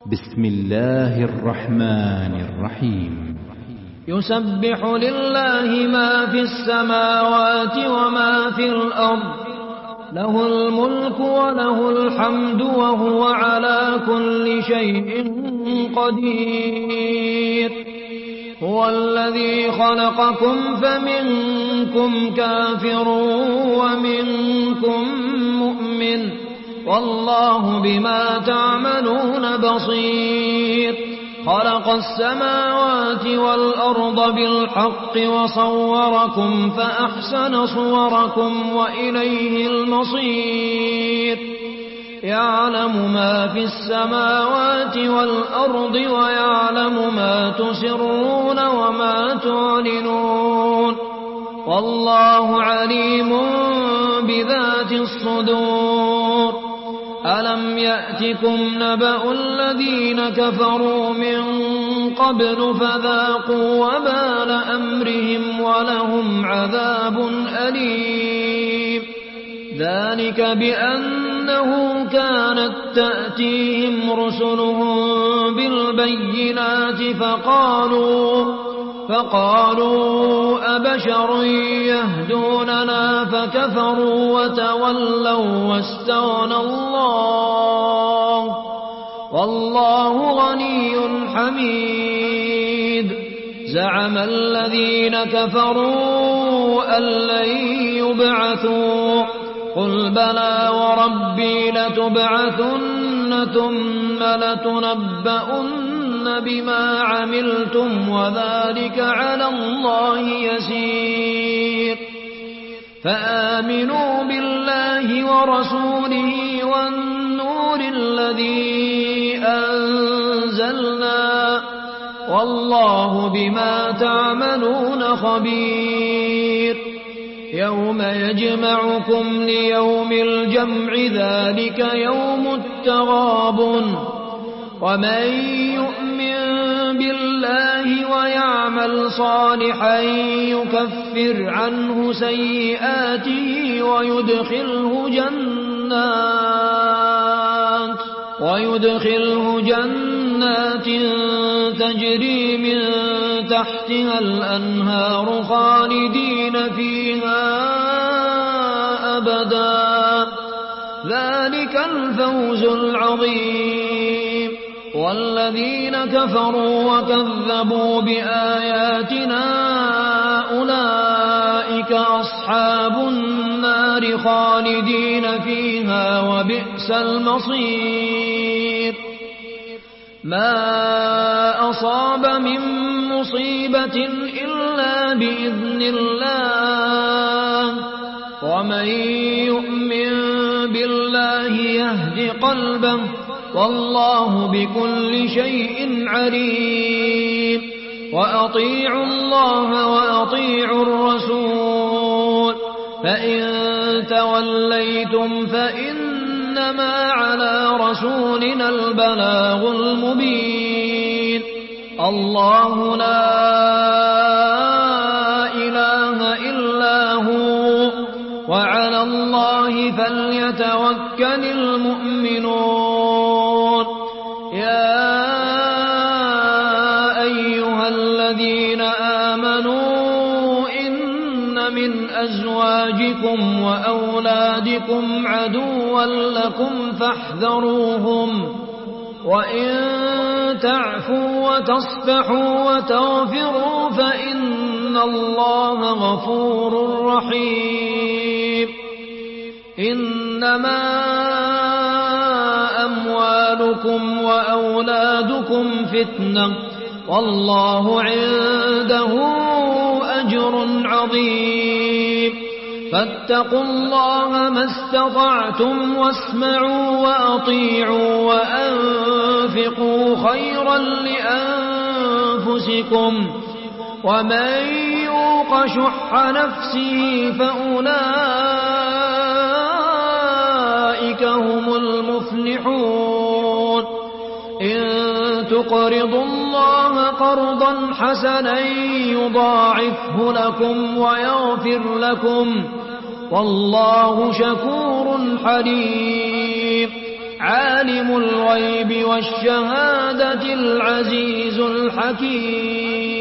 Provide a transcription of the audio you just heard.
بسم الله الرحمن الرحيم. يسبح لله ما في السماوات وما في الأرض، له الملك وله الحمد وهو على كل شيء قدير. هو الذي خلقكم فمنكم كافر ومنكم مؤمن، والله بما تعملون بصير. خلق السماوات والأرض بالحق وصوركم فأحسن صوركم وإليه المصير. يعلم ما في السماوات والأرض ويعلم ما تسرون وما تعلنون، والله عليم بذات الصدور. ألم يأتكم نبأ الذين كفروا من قبل فذاقوا وبال أمرهم ولهم عذاب أليم. ذلك بأنه كانت تأتيهم رسلهم بالبينات فقالوا أبشر يهدوننا فكفروا وتولوا واستغنى الله، والله غني حميد. زعم الذين كفروا أن لن يبعثوا، قل بلى وربي لتبعثن ثم لتنبؤن بما عملتم وذلك على الله يسير. فآمنوا بالله ورسوله والنور الذي أنزلنا، والله بما تعملون خبير. يوم يجمعكم ليوم الجمع ذلك يوم التغابن، ومن يؤمن بالله ويعمل صالحا يكفر عنه سيئاته ويدخله جنات تجري من تحتها الأنهار خالدين فيها أبدا، ذلك الفوز العظيم. والذين كفروا وكذبوا بآياتنا أولئك أصحاب النار خالدين فيها وبئس المصير. ما أصاب من مصيبة إلا بإذن الله، ومن يؤمن بالله يهد قلبه، والله بكل شيء عليم. وأطيعوا الله وأطيعوا الرسول، فإن توليتم فإنما على رسولنا البلاغ المبين. الله لا إله إلا هو، وعلى الله فليتوكل المؤمنون. يا أيها الذين آمنوا إن من أزواجكم وأولادكم عدوا لكم فاحذروهم، وإن تعفوا وتصفحوا وتغفروا فإن الله غفور رحيم. إنما أموالكم وأولادكم فتنة، والله عنده أجر عظيم. فاتقوا الله ما استطعتم واسمعوا وأطيعوا وأنفقوا خيرا لأنفسكم، ومن يوق شح نفسه فأولئك هم المفلحون. إن تقرضوا الله قرضا حسنا يضاعفه لكم ويغفر لكم، والله شكور حليم. عالم الغيب والشهادة العزيز الحكيم